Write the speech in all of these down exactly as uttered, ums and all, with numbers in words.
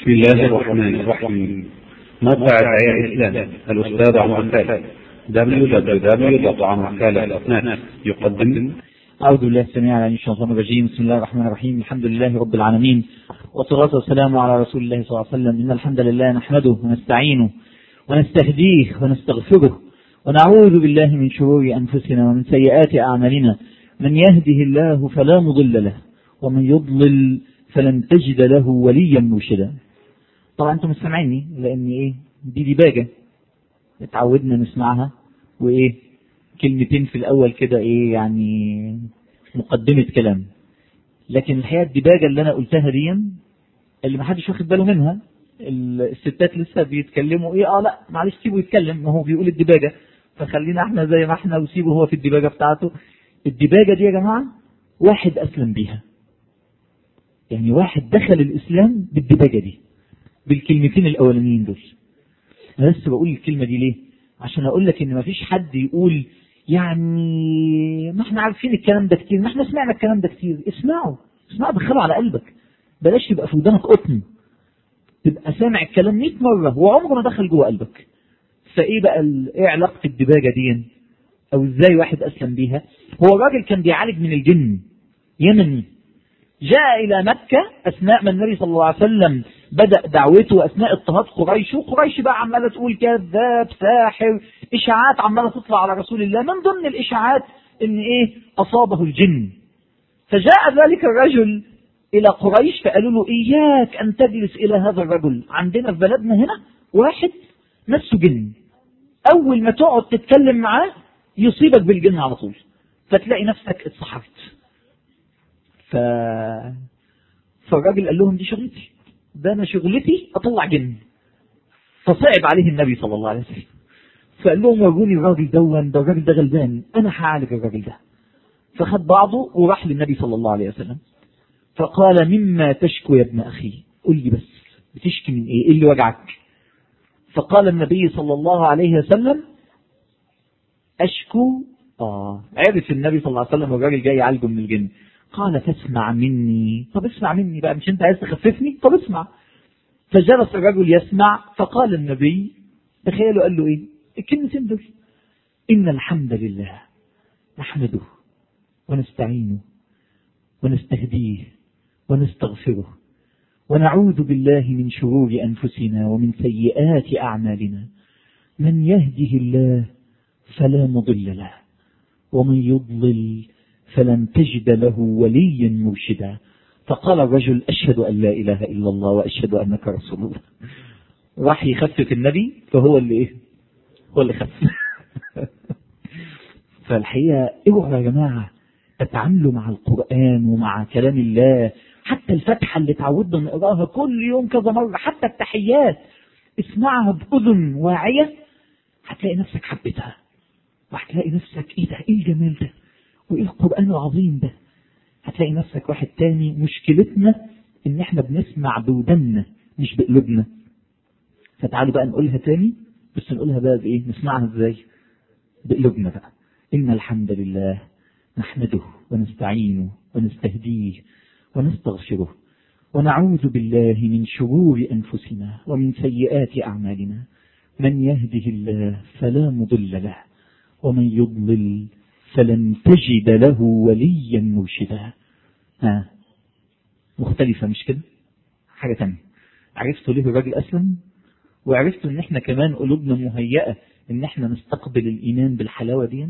بسم الله الرحمن الرحيم. موقع دعاية الإسلام الأستاذ عمر خالد دبليو دبليو دبليو دوت عمر خالد دوت نت يقدم. أعوذ بالله السميع العليم من الشيطان الرجيم. بسم الله الرحمن الرحيم. الحمد لله رب العالمين، والصلاة والسلام على رسول الله صلى الله عليه وسلم. إن الحمد لله نحمده ونستعينه ونستهديه ونستغفره، ونعوذ بالله من شرور أنفسنا ومن سيئات أعمالنا. من يهده الله فلا مضل له، ومن يضلل فلن تجد له وليا مرشدا. طبعا انتم مستمعيني لان ايه دي دباجة اتعودنا نسمعها، وايه كلمتين في الاول كده ايه يعني مقدمة كلام. لكن الحقيقة الدباجة اللي انا قلتها دي اللي ما حدش واخد باله منها، الستات لسه بيتكلموا ايه اه لا معلش سيبه يتكلم، ما هو بيقول الدباجة فخلينا احنا زي ما احنا وسيبه هو في الدباجة بتاعته. الدباجة دي يا جماعة واحد اسلم بيها، يعني واحد دخل الاسلام بالدباجة دي، بالكلمتين الاولانيين دول. انا بس بقول الكلمة دي ليه؟ عشان اقول لك ان ما فيش حد يقول يعني ما احنا عارفين الكلام ده كتير، ما احنا سمعنا الكلام ده كتير. اسمعوا اسمعوا دخلوا على قلبك، بلاش يبقى في ودانك قطن، تبقى سامع الكلام مئة مرة وعمره ما دخل جوه قلبك. فايه بقى ايه علاقة الدباجة دي او ازاي واحد اسلم بيها؟ هو الراجل كان بيعالج من الجن، يمني، جاء إلى مكة أثناء ما النبي صلى الله عليه وسلم بدأ دعوته، أثناء اضطهاد قريش، وقريش بقى عمالة تقول كذاب ساحر، إشاعات عمالة تطلع على رسول الله. من ضمن الإشاعات إن إيه أصابه الجن. فجاء ذلك الرجل إلى قريش فقالوا له إياك أن تجلس إلى هذا الرجل، عندنا في بلدنا هنا واحد نفسه جن، أول ما تقعد تتكلم معاه يصيبك بالجن على طول، فتلاقي نفسك اتسحرت. ف... فالراجل قال لهم دي شغلتي، ده انا شغلتي اطلع جن. فصعب عليه النبي صلى الله عليه وسلم، فقال لهم وروني الراجل دون، ده الراجل ده غلبان، انا هعالج الراجل ده. فخد بعضه وراح للنبي صلى الله عليه وسلم، فقال مما تشكو يا ابن اخي؟ قل لي بس بتشكي من ايه؟ ايه اللي وجعك؟ فقال النبي صلى الله عليه وسلم اشكو. اه عرف النبي صلى الله عليه وسلم الراجل جاي يعالجه من الجن. قال فاسمع مني. طب اسمع مني بقى، مش انت عايز تخففني؟ طب اسمع. فجلس الرجل يسمع، فقال النبي، تخيلوا قال له ايه الكلمتين دول: ان الحمد لله نحمده ونستعينه ونستهديه ونستغفره ونعوذ بالله من شرور انفسنا ومن سيئات اعمالنا، من يهده الله فلا مضل له ومن يضلل فلن تجد له وليا مرشدا. فقال الرجل أشهد أن لا إله إلا الله وأشهد أنك رسول الله. راح يخفف النبي، فهو اللي إيه هو اللي خفف. فالحقيقة اوعوا يا جماعة تتعاملوا مع القرآن ومع كلام الله، حتى الفتحة اللي تعودنا نقراها كل يوم كذا مرة، حتى التحيات اسمعها بأذن واعية، هتلاقي نفسك حبتها، وهتلاقي نفسك ايه ده، ايه الجمال ده، وايه القرآن العظيم ده. هتلاقي نفسك واحد تاني. مشكلتنا ان احنا بنسمع بودنا مش بقلوبنا. فتعالوا بقى نقولها تاني، بس نقولها بقى بايه؟ نسمعها ازاي؟ بقلوبنا بقى. ان الحمد لله نحمده ونستعينه ونستهديه ونستغفره ونعوذ بالله من شرور انفسنا ومن سيئات اعمالنا، من يهده الله فلا مضل له ومن يضلل فلن تجد له وليا مرشدا. ها مختلفة مش كده؟ حاجة تانية. عرفتوا ليه الراجل أسلم؟ وعرفتوا ان احنا كمان قلوبنا مهيئة ان احنا نستقبل الإيمان بالحلاوة دي.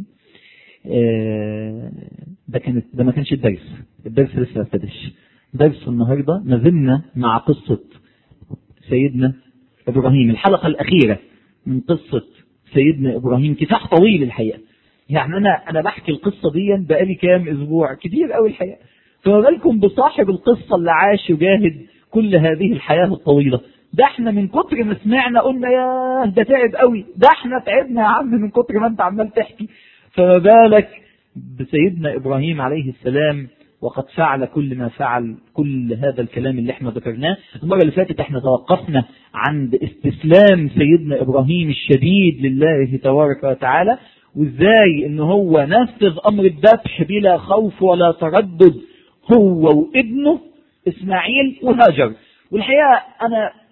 آه ده كانت ده ما كانش الدرس، الدرس لسه ما ابتداش. درس النهاردة ما زلنا مع قصة سيدنا إبراهيم، الحلقة الأخيرة من قصة سيدنا إبراهيم. كفاح طويل الحقيقة، يعني أنا أنا بحكي القصة دي بقالي كام أسبوع، كتير قوي الحقيقة. فما بالكم بصاحب القصة اللي عاش يجاهد كل هذه الحياة الطويلة. ده احنا من كتر ما سمعنا قلنا يا ده تعب قوي، ده احنا تعبنا يا عم من كتر ما انت عمال تحكي. فما بالك بسيدنا إبراهيم عليه السلام، وقد فعل كل ما فعل، كل هذا الكلام اللي احنا ذكرناه. المرة اللي فاتت احنا توقفنا عند استسلام سيدنا إبراهيم الشديد لله تبارك وتعالى، وازاي ان هو نفذ امر الذبح بلا خوف ولا تردد، هو وابنه اسماعيل وهاجر. والحقيقة انا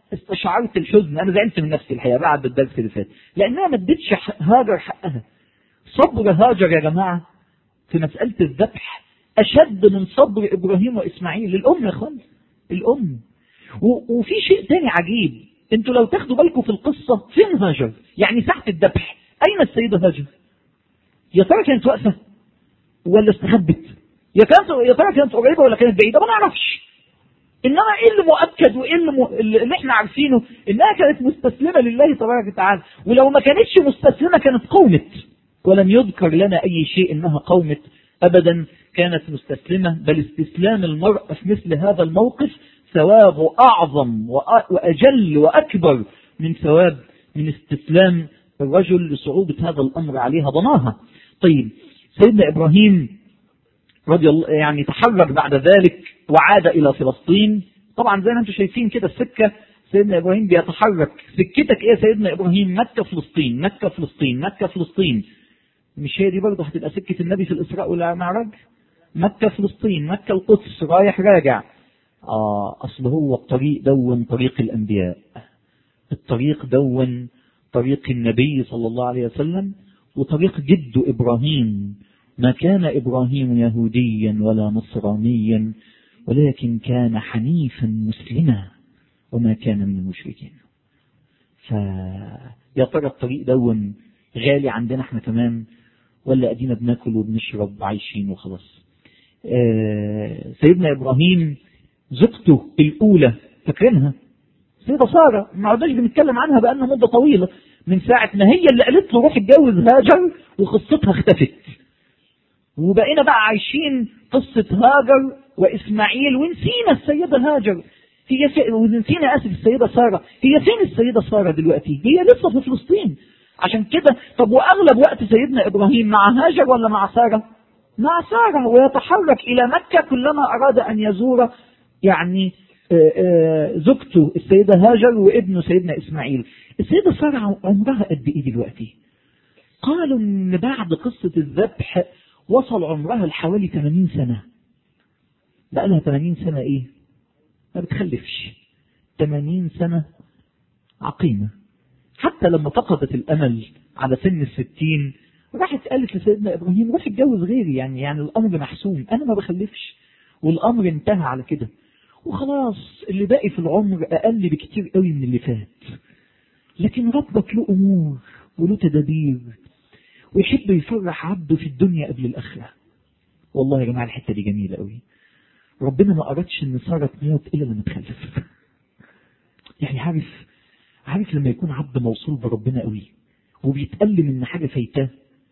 استشعرت الحزن، انا زعلت من نفسي الحقيقه بعد الدرس اللي فات، لانها ما ادتش هاجر حقها. صبر هاجر يا جماعه في مساله الذبح اشد من صبر ابراهيم واسماعيل. الام يا اخوان، الام. وفي شيء تاني عجيب، انتوا لو تاخدوا بالكم في القصه، فين هاجر؟ يعني ساعه الذبح اين السيده هاجر؟ يا ترى كانت واقفه ولا استخبت؟ يا كانت يا ترى كانت قريبه ولا كانت بعيده؟ ما نعرفش. انما ايه اللي مؤكد وايه اللي, م... اللي احنا عارفينه انها كانت مستسلمه لله تبارك وتعالى، ولو ما كانتش مستسلمه كانت قومت، ولم يذكر لنا اي شيء انها قومت ابدا، كانت مستسلمه. بل استسلام المرأة في مثل هذا الموقف ثوابه اعظم واجل واكبر من ثواب من استسلام الرجل لصعوبه هذا الامر عليها ضناها. طيب سيدنا ابراهيم رضي الله يعني تحرك بعد ذلك وعاد إلى فلسطين. طبعا زي ما انتم شايفين كده السكة، سيدنا إبراهيم بيتحرك. سكتك إيه سيدنا إبراهيم؟ مكة فلسطين، مكة فلسطين، مكة فلسطين. مش هي دي برضه هتبقى سكة النبي في الإسراء والمعراج؟ مكة فلسطين، مكة القدس، رايح راجع. آه أصل هو الطريق دون طريق الأنبياء، الطريق دون طريق النبي صلى الله عليه وسلم، وطريق جده إبراهيم. ما كان إبراهيم يهوديا ولا نصرانيا، ولكن كان حنيفا مسلما وما كان من المشركين. فيا ترى الطريق دون غالي عندنا احنا كمان، ولا ادينا بناكل وبنشرب عايشين وخلاص؟ آه سيدنا إبراهيم زوجته الأولى فاكرينها؟ سيدة سارة، ما عدناش بنتكلم عنها بقالنا مدة طويلة، من ساعة ما هي اللي قالت له روح اتجوز هاجر وقصتها اختفت، وبقينا بقى عايشين قصة هاجر وإسماعيل ونسينا السيدة هاجر. هي في... ونسينا آسف السيدة سارة. هي فين السيدة سارة دلوقتي؟ هي لسه في فلسطين. عشان كده طب وأغلب وقت سيدنا إبراهيم مع هاجر ولا مع سارة؟ مع سارة، ويتحرك إلى مكة كلما أراد أن يزور يعني زوجته السيدة هاجر وابنه سيدنا إسماعيل. السيدة سارة عمرها قد إيه دلوقتي؟ قالوا إن بعد قصة الذبح وصل عمرها لحوالي ثمانين سنة. بقى لها ثمانين سنة إيه؟ ما بتخلفش. ثمانين سنة عقيمة. حتى لما فقدت الأمل على سن الستين راحت قالت لسيدنا إبراهيم روح اتجوز غيري، يعني يعني الأمر محسوم، أنا ما بخلفش والأمر انتهى على كده وخلاص، اللي باقي في العمر أقل بكتير قوي من اللي فات. لكن ربك له أمور وله تدابير، ويحب يفرح عبده في الدنيا قبل الآخرة. والله يا جماعة الحتة دي جميلة قوي. ربنا ما أردش إن سارة تموت إلا لما تخلف. يعني عارف عارف لما يكون عبد موصول بربنا قوي وبيتألم إن حاجة فايتاه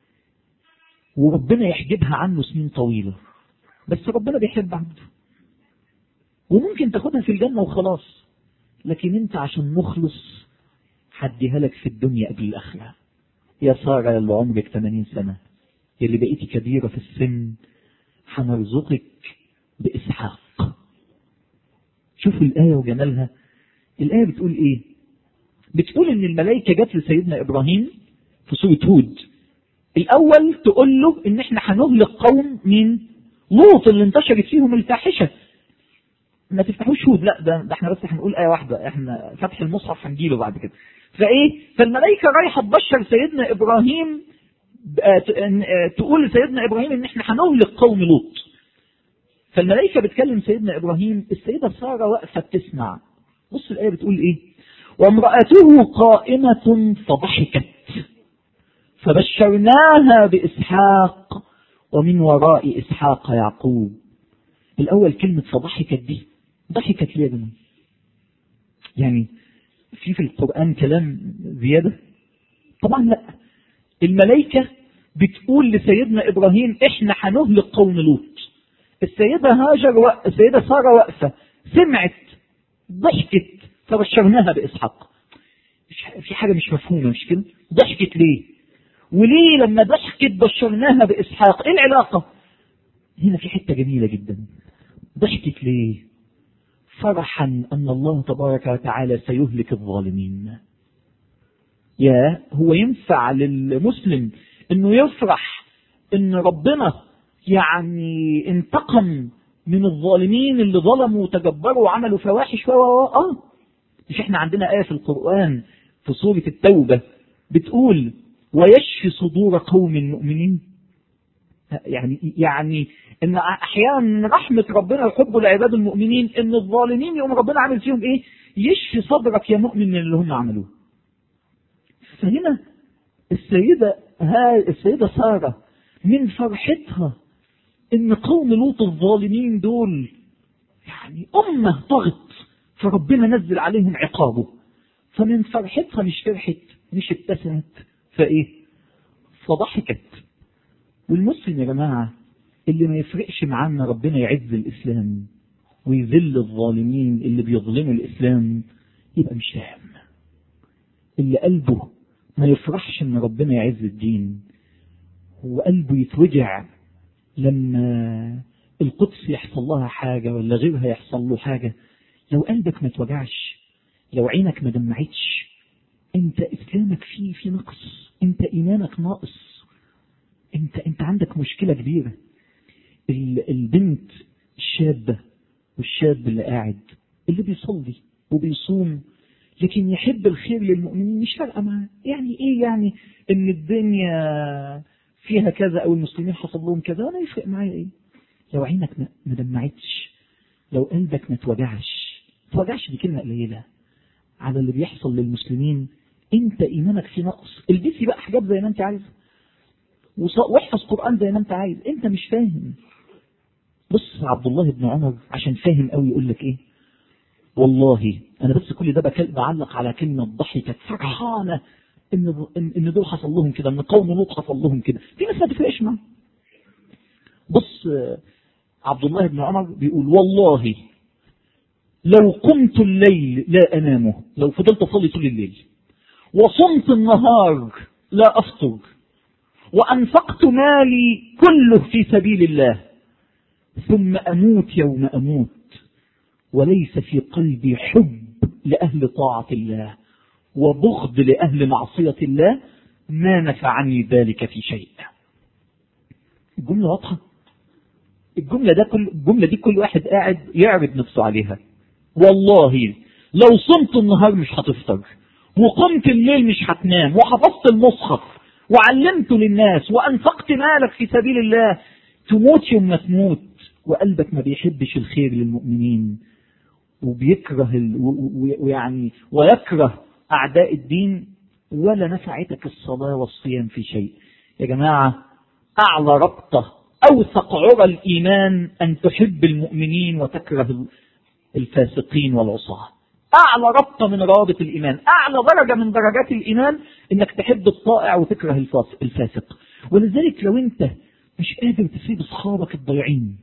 وربنا يحجبها عنه سنين طويلة، بس ربنا بيحب عبده وممكن تاخدها في الجنة وخلاص، لكن انت عشان مخلص حديها لك في الدنيا قبل الآخرة. يا سارة اللي عمرك ثمانين سنة، يلي بقيتي كبيرة في السن، هنرزقك بإسحاق. شوفوا الآية وجمالها. الآية بتقول إيه؟ بتقول إن الملائكة جت لسيدنا إبراهيم في سورة هود الأول تقول له إن إحنا هنهلك قوم من لوط اللي انتشرت فيهم الفاحشة. ما تفتحوش هود، لا ده, ده احنا بس هنقول آية واحدة، احنا فتح المصحف هنجيله بعد كده. فايه؟ فالملائكة رايحة تبشر سيدنا ابراهيم، تقول لسيدنا ابراهيم ان احنا هنهلك قوم لوط. فالملائكة بتكلم سيدنا ابراهيم، السيدة سارة واقفة بتسمع. بص الآية بتقول ايه؟ وامرأته قائمة فضحكت فبشرناها بإسحاق ومن وراء إسحاق يعقوب. الأول كلمة فضحكت دي، ضحكت ليه يا جماعة؟ يعني في في القرآن كلام زيادة؟ طبعا لا. الملائكة بتقول لسيدنا إبراهيم إحنا هنهلك قوم لوط. السيدة هاجر و... السيدة سارة واقفة سمعت ضحكت فبشرناها بإسحاق. في حاجة مش مفهومة مش كده؟ ضحكت ليه؟ وليه لما ضحكت بشرناها بإسحاق؟ إيه العلاقة؟ هنا في حتة جميلة جدا. ضحكت ليه؟ فرحا أن الله تبارك وتعالى سيهلك الظالمين. يا هو ينفع للمسلم أنه يفرح أن ربنا يعني انتقم من الظالمين اللي ظلموا وتجبروا وعملوا فواحش و آه مش احنا عندنا آية في القرآن في سورة التوبة بتقول ويشفي صدور قوم مؤمنين؟ يعني يعني ان احيانا رحمة ربنا وحبه لعباد المؤمنين ان الظالمين يقوم ربنا عامل فيهم ايه؟ يشفي صدرك يا مؤمن من اللي هم عملوه. فهنا السيدة ها السيدة سارة من فرحتها ان قوم لوط الظالمين دول يعني امة طغت فربنا نزل عليهم عقابه، فمن فرحتها مش فرحت مش ابتسمت فايه؟ فضحكت. والمسلم يا جماعة اللي ما يفرقش معانا ربنا يعز الإسلام ويذل الظالمين اللي بيظلموا الإسلام يبقى مش فاهم. اللي قلبه ما يفرحش ان ربنا يعز الدين وقلبه يتوجع لما القدس يحصل لها حاجة ولا غيرها يحصل له حاجة، لو قلبك ما توجعش، لو عينك ما دمعتش، انت اسلامك فيه في نقص، انت ايمانك ناقص، انت انت عندك مشكلة كبيرة. البنت الشابة والشاب اللي قاعد اللي بيصلي وبيصوم لكن يحب الخير للمؤمنين مش فارقة معاه، يعني ايه يعني ان الدنيا فيها كذا او المسلمين حصل لهم كذا ولا يفرق معايا ايه؟ لو عينك ما دمعتش، لو قلبك ما توجعش، توجعش دي كلمة قليلة على اللي بيحصل للمسلمين، انت ايمانك في نقص. البسي بقى حجاب زي ما انت عايز واحفظ قرآن زي ما انت عايز، انت مش فاهم. بص عبد الله بن عمر عشان فاهم قوي يقول لك ايه؟ والله انا بس كل ده بعلق على كلمة ضحكت فرحانة ان ان دول حصل لهم كده، ان قوم لوط حصل لهم كده، في ناس ما تفرقش معاهم. بص عبد الله بن عمر بيقول والله لو قمت الليل لا انامه، لو فضلت اصلي طول الليل وصمت النهار لا افطر وانفقت مالي كله في سبيل الله ثم اموت يوم اموت وليس في قلبي حب لاهل طاعة الله وبغض لاهل معصية الله ما نفعني ذلك في شيء. الجملة واضحة. الجملة ده كل الجملة دي كل واحد قاعد يعرض نفسه عليها. والله لو صمت النهار مش هتفطر وقمت الليل مش هتنام وحفظت المصحف وعلمته للناس وانفقت مالك في سبيل الله تموت يوم ما تموت وقلبك ما بيحبش الخير للمؤمنين وبيكره ال... ويعني ويكره اعداء الدين ولا نفعتك الصلاة والصيام في شيء. يا جماعة اعلى ربطة اوثق عرى الايمان ان تحب المؤمنين وتكره الفاسقين والعصاة. اعلى ربطة من روابط الايمان، اعلى درجة من درجات الايمان انك تحب الطائع وتكره الفاسق. ولذلك لو انت مش قادر تسيب اصحابك الضايعين،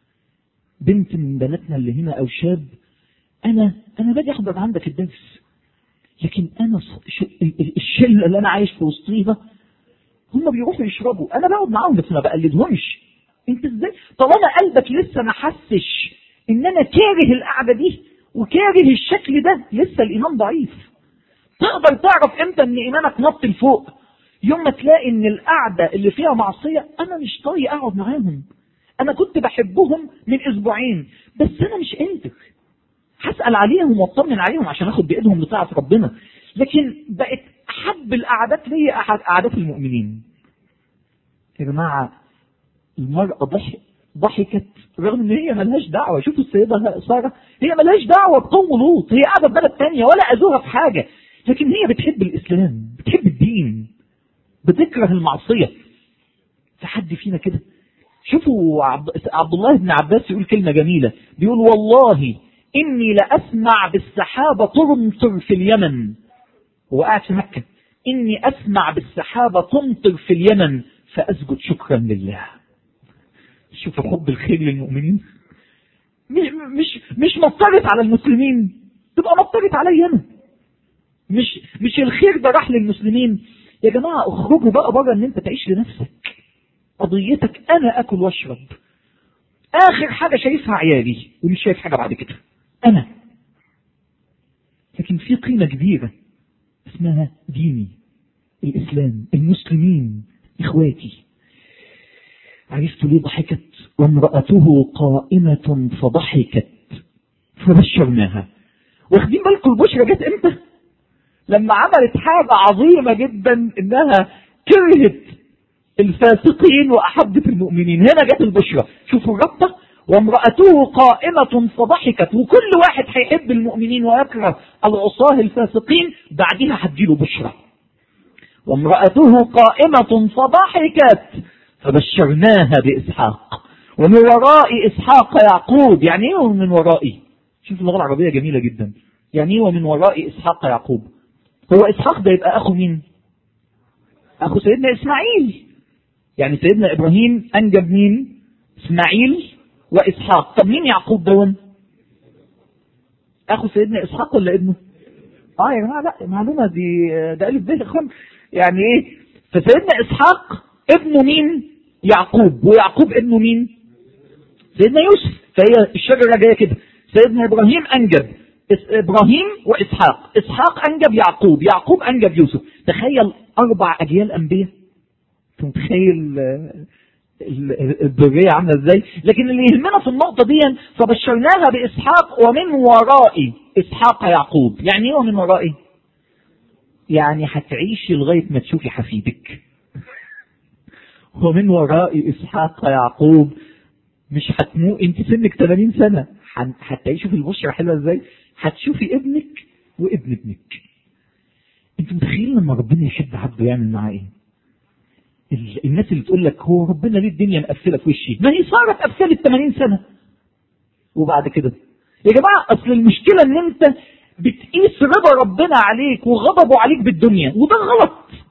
بنت من بناتنا اللي هنا او شاب، انا انا باجي احضر عندك الدرس لكن انا الشله اللي انا عايش في وسطيها هم بيروحوا يشربوا، انا بقعد معاهم بس ما بقلدهمش. انت ازاي طالما قلبك لسه ما حسش ان انا كاره القعده دي وكاره الشكل ده، لسه الايمان ضعيف. تقدر تعرف امتى ان ايمانك نط لفوق؟ يوم ما تلاقي ان القعده اللي فيها معصيه انا مش طايق اقعد معاهم، انا كنت بحبهم من اسبوعين بس انا مش قادر، هسأل عليهم واطمن عليهم عشان اخد بايدهم لطاعة ربنا، لكن بقت احب القعدات لي قعدات المؤمنين. يا جماعه المرأة ضحك ضحكت رغم ان هي ملهاش دعوة. شوفوا السيدة سارة هي ملهاش دعوة بقوم لوط، هي قاعدة في بلد تانية ولا اذوها في حاجة، لكن هي بتحب الاسلام، بتحب الدين، بتكره المعصية. في حد فينا كده؟ شوفوا عبد الله بن عباس يقول كلمة جميلة، بيقول والله إني لأسمع بالسحابة تمطر في اليمن، هو قاعد في مكة، إني أسمع بالسحابة تمطر في اليمن فأسجد شكرا لله. شوفوا حب الخير للمؤمنين، مش مش مش مطرت على المسلمين، تبقى مطرت علي أنا. مش مش الخير ده راح للمسلمين. يا جماعة اخرجوا بقى بره ان انت تعيش لنفسك، قضيتك انا اكل واشرب، اخر حاجة شايفها عيالي ومش شايف حاجة بعد كده انا. لكن في قيمة كبيرة اسمها ديني، الاسلام، المسلمين، اخواتي. عرفت ليه ضحكت؟ وامرأته قائمة فضحكت فبشرناها واخدين بالكم البشرى جت امتى؟ لما عملت حاجة عظيمة جدا انها كرهت الفاسقين واحبت المؤمنين. هنا جت البشرى. شوفوا الربطة. وامرأته قائمة فضحكت. وكل واحد هيحب المؤمنين ويكره العصاه الفاسقين، بعدها هتجيله بشرى. وامرأته قائمة فضحكت فبشرناها بإسحاق ومن وراء إسحاق يعقوب. يعني ايه ومن ورائي؟ شوف اللغة العربية جميلة جدا. يعني ايه ومن وراء إسحاق يعقوب؟ هو إسحاق ده يبقى أخو مين؟ أخو سيدنا إسماعيل. يعني سيدنا إبراهيم أنجب مين؟ إسماعيل وإسحاق. طب مين يعقوب دون؟ أخو سيدنا إسحاق ولا ابنه؟ آه يا جماعة لا، معلومة دي ده ألف به خم. يعني إيه؟ فسيدنا إسحاق ابنه مين؟ يعقوب. ويعقوب ابنه مين؟ سيدنا يوسف. فهي الشجرة جاية كده. سيدنا إبراهيم أنجب إبراهيم وإسحاق، إسحاق أنجب يعقوب، يعقوب أنجب يوسف. تخيل أربع أجيال أنبياء. تخيل الذرية عاملة ازاي. لكن اللي يهمنا في النقطة دي فبشرناها بإسحاق ومن وراء إسحاق يعقوب. يعني ايه ومن ورائي؟ يعني هتعيشي لغاية ما تشوفي حفيدك. ومن وراء إسحاق يعقوب. مش هتمو انت سنك ثمانين سنة هتعيشي في البشرة حلوة ازاي؟ هتشوفي ابنك وابن ابنك. انت متخيلين لما ربنا يحب عبده يعمل معاه ايه؟ الناس اللي تقول لك هو ربنا ليه الدنيا مقفله في وشي؟ ما هي صارت قفلت ثمانين سنة. وبعد كده يا جماعه اصل المشكله ان انت بتقيس رضا ربنا عليك وغضبه عليك بالدنيا، وده غلط.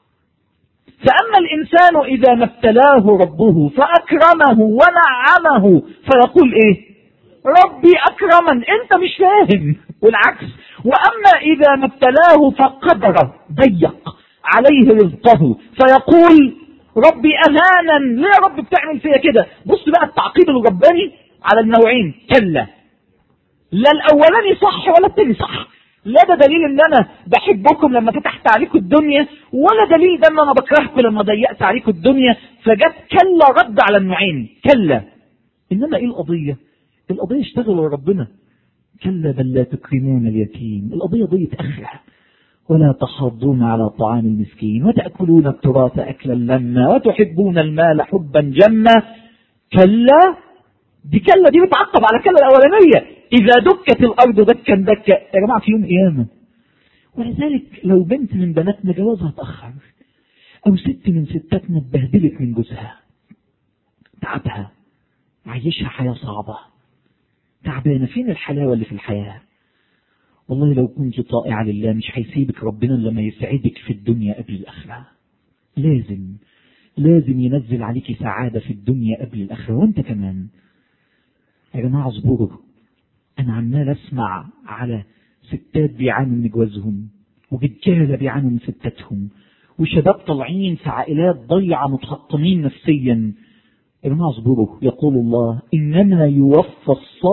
فاما الانسان اذا ما ابتلاه ربه فاكرمه ونعمه فيقول ايه؟ ربي اكرمن. انت مش فاهم. والعكس. واما اذا ما ابتلاه فقدر ضيق عليه رزقه فيقول ربي اهانا. ليه يا رب بتعمل فيا كده؟ بص بقى التعقيد الرباني على النوعين. كلا، لا الاولاني صح ولا الثاني صح. لا ده دليل ان انا بحبكم لما فتحت عليكم الدنيا، ولا دليل ده ان انا بكرهكم لما ضيقت عليكم الدنيا. فجت كلا رد على النوعين. كلا. انما ايه القضيه؟ القضيه اشتغلوا ربنا. كلا بل لا تكرمون اليتيم. القضيه ضيت اخره. ولا تحاضون على طعام المسكين وتأكلون التراث أكلا لما وتحبون المال حبا جما. كلا. دي كلا دي بتعقب على كلا الأولانية. إذا دكت الأرض دكا دكا. يا جماعة في يوم قيامة. ولذلك لو بنت من بناتنا جوازها تأخر، أو ست من ستاتنا اتبهدلت من جوزها، تعبها، عيشها حياة صعبة، تعبانة، فين الحلاوة اللي في الحياة؟ والله لو كنت طائعة لله مش هيسيبك ربنا لما يسعدك في الدنيا قبل الآخرة. لازم لازم ينزل عليك سعادة في الدنيا قبل الآخرة. وانت كمان يا جماعة اصبروا. انا عمال اسمع على ستات بيعانوا من جوازهم، ورجالة بيعانوا من ستاتهم، وشباب طالعين في عائلات ضيعة متحطمين نفسيا. يا جماعة اصبروا. يقول الله إنما يوفى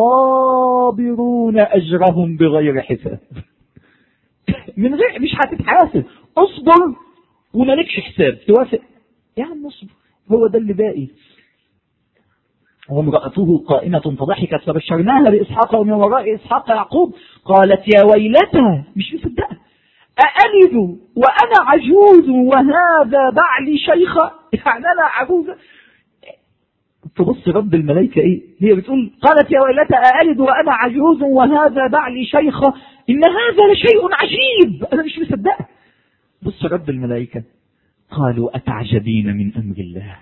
الصابرون أجرهم بغير حساب. من غير مش هتتحاسب. اصبر ومالكش حساب. توافق يا عم اصبر. هو ده اللي باقي. وامرأته قائمة فضحكت فبشرناها بإسحاق ومن وراء إسحاق يعقوب. قالت يا ويلتى. مش مصدقة. أألد وأنا عجوز وهذا بعلي شيخة. يعني أنا عجوزة. تبص رب الملائكة ايه؟ هي بتقول قالت يا ويلتى أألد وأنا عجوز وهذا بعلي شيخة إن هذا لشيء عجيب. أنا مش مصدقة. بص رب الملائكة قالوا أتعجبين من أمر الله.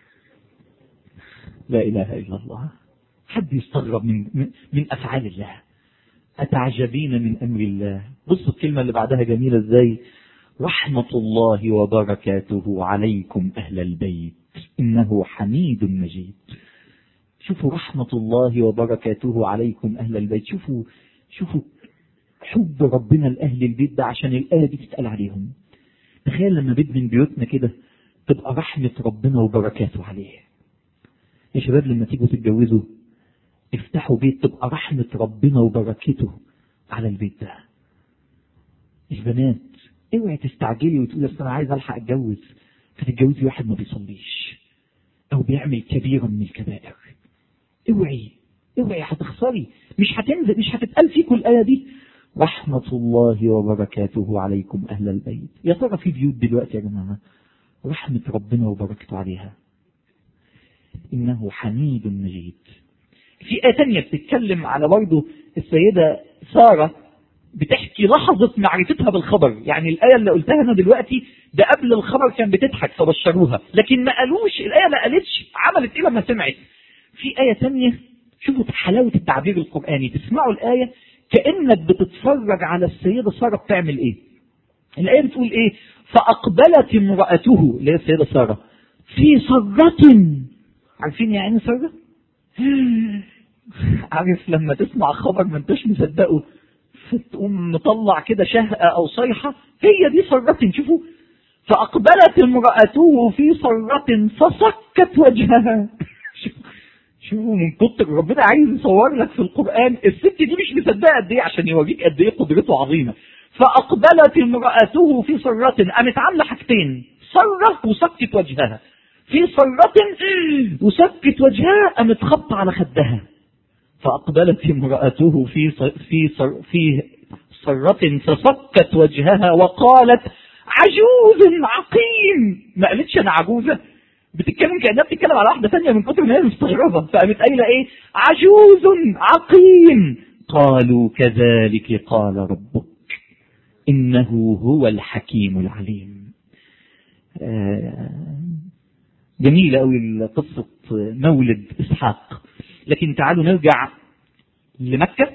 لا إله إلا الله. حد يستغرب من, من, من أفعال الله. أتعجبين من أمر الله. بص الكلمة اللي بعدها جميلة ازاي. رحمة الله وبركاته عليكم أهل البيت إنه حميد مجيد. شوفوا رحمة الله وبركاته عليكم أهل البيت. شوفوا شوفوا حب ربنا لأهل البيت ده عشان الآية دي تتقال عليهم. تخيل لما بيت من بيوتنا كده تبقى رحمة ربنا وبركاته عليه. يا شباب لما تيجوا تتجوزوا افتحوا بيت تبقى رحمة ربنا وبركاته على البيت ده. البنات اوعي تستعجلي وتقولي اصل انا عايز الحق اتجوز فتتجوزي واحد ما بيصليش او بيعمل كبيرة من الكبائر. اوعي اوعي هتخسري. مش هتنزل مش هتتقال فيكم الآية دي رحمة الله وبركاته عليكم أهل البيت. يا ترى في بيوت دلوقتي يا جماعة رحمة ربنا وبركته عليها؟ إنه حميد مجيد. في آية تانية بتتكلم على برضه السيدة سارة، بتحكي لحظة معرفتها بالخبر. يعني الآية اللي قلتها أنا دلوقتي ده قبل الخبر كان بتضحك فبشروها، لكن ما قالوش الآية، ما قالتش عملت إيه لما سمعت. في آية تانية، شوفوا حلاوة التعبير القرآني، تسمعوا الآية كأنك بتتفرج على السيدة سارة بتعمل إيه. الآية بتقول إيه؟ فأقبلت امرأته اللي هي السيدة سارة في سرة. عارفين يعني سرة؟ عارف لما تسمع خبر ما انتش مصدقه فتقوم مطلع كده شهقة أو صيحة، هي دي سرة. شوفوا، فأقبلت امرأته في سرة فسكت وجهها. شوفوا من كتر ربنا عايز يصور لك في القرآن الست دي مش مصدقة قد ايه عشان يوريك قد ايه قدرته عظيمة. فأقبلت امرأته في سرة، قامت عاملة حاجتين، سرة وسكت وجهها. في سرة وسكت وجهها، قامت خبط على خدها. فأقبلت امرأته في في في سرة فسكت وجهها وقالت عجوز عقيم. ما قالتش أنا عجوزة، بتتكلم كأنها بتتكلم على واحدة ثانية من كتر ما هي مستغربة، فقامت قايلة إيه؟ عجوز عقيم. قالوا كذلك قال ربك إنه هو الحكيم العليم. آه جميلة أوي قصة مولد إسحاق. لكن تعالوا نرجع لمكة.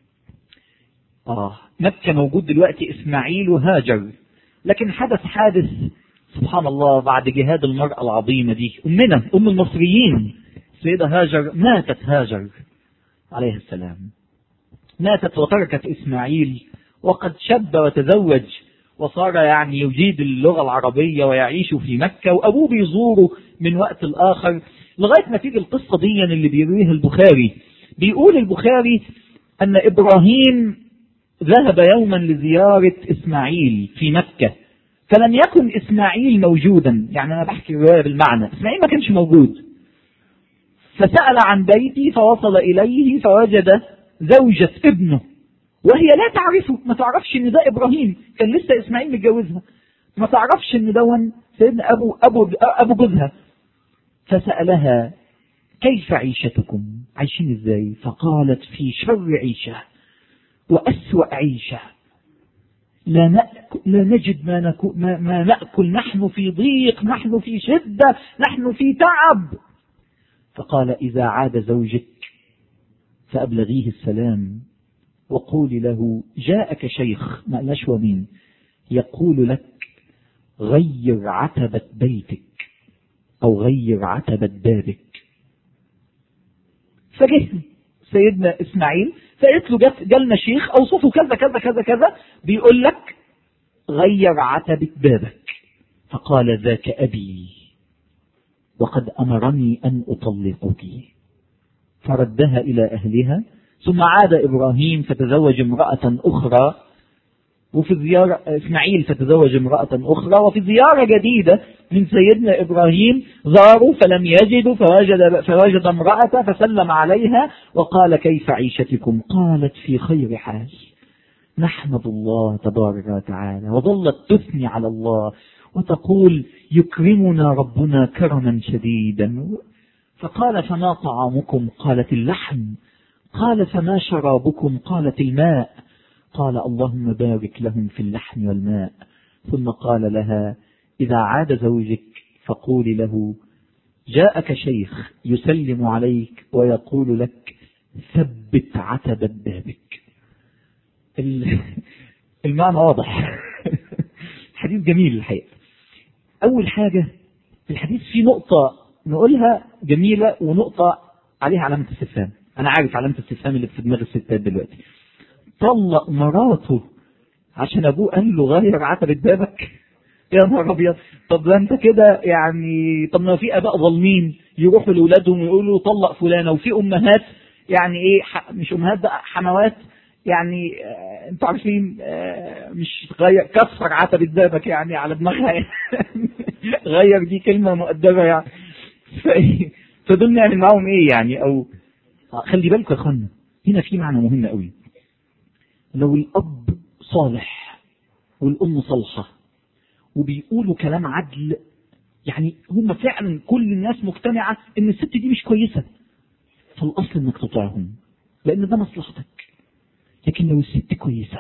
آه مكة موجود دلوقتي إسماعيل وهاجر، لكن حدث حادث سبحان الله بعد جهاد المرأة العظيمة دي، أمنا أم المصريين سيدة هاجر، ماتت هاجر عليه السلام، ماتت وتركت إسماعيل وقد شب وتزوج وصار يعني يجيد اللغة العربية ويعيش في مكة، وأبوه بيزوره من وقت الآخر لغاية ما تيجي القصة دي اللي بيرويها البخاري. بيقول البخاري أن إبراهيم ذهب يوما لزيارة إسماعيل في مكة، فلم يكن إسماعيل موجودا، يعني أنا بحكي الرواية بالمعنى، إسماعيل ما كانش موجود. فسأل عن بيتي فوصل إليه فوجد زوجة ابنه وهي لا تعرفه، ما تعرفش ان ده ابراهيم، كان لسه اسماعيل متجوزها، ما تعرفش ان دون سيدنا ابو ابو ابو جوزها. فسألها كيف عيشتكم، عايشين ازاي؟ فقالت في شر عيشة وأسوأ عيشة، لا نأكل لا نجد ما, نكو ما, ما نأكل، نحن في ضيق، نحن في شدة، نحن في تعب. فقال إذا عاد زوجك فأبلغيه السلام وقولي له جاءك شيخ، ما قالش ومين، يقول لك غير عتبة بيتك أو غير عتبة بابك. فجه سيدنا إسماعيل فقلت له جت جالنا شيخ أوصفه كذا كذا كذا كذا بيقول لك غير عتبة بابك. فقال ذاك أبي وقد أمرني أن أطلقك. فردها إلى أهلها، ثم عاد إبراهيم فتزوج امرأة أخرى، وفي زيارة إسماعيل فتزوج امرأة أخرى، وفي زيارة جديدة من سيدنا إبراهيم زاروا فلم يجدوا فوجد, فوجد امرأة فسلم عليها وقال كيف عيشتكم؟ قالت في خير حال، نحمد الله تبارك وتعالى. وظلت تثني على الله وتقول يكرمنا ربنا كرما شديدا. فقال فما طعامكم؟ قالت اللحم. قال فما شرابكم؟ قالت الماء. قال اللهم بارك لهم في اللحم والماء. ثم قال لها إذا عاد زوجك فقولي له جاءك شيخ يسلم عليك ويقول لك ثبت عتبة بابك. المعنى واضح. الحديث جميل الحقيقة. أول حاجة الحديث فيه نقطة نقولها جميلة ونقطة عليها علامة استفهام. أنا عارف علامة الاستفهام اللي في دماغ الستات دلوقتي. طلق مراته عشان أبوه قال له غير عتبة بابك؟ يا نهار أبيض. طب ده أنت كده يعني، طب ما في آباء ظالمين يروحوا لأولادهم ويقولوا طلق فلانة، وفي أمهات يعني إيه مش أمهات بقى حموات يعني آه أنتوا عارفين آه مش غير كسر عتبة بابك يعني على دماغها. غير دي كلمة مؤدبة يعني. فدول نعمل معاهم إيه يعني؟ أو خلي بالكم يا أخوانا هنا في معنى مهم قوي. لو الأب صالح والأم صالحة وبيقولوا كلام عدل، يعني هم فعلا كل الناس مجتمعة إن الست دي مش كويسة، فالأصل إنك تطيعهم لأن ده مصلحتك. لكن لو الست كويسة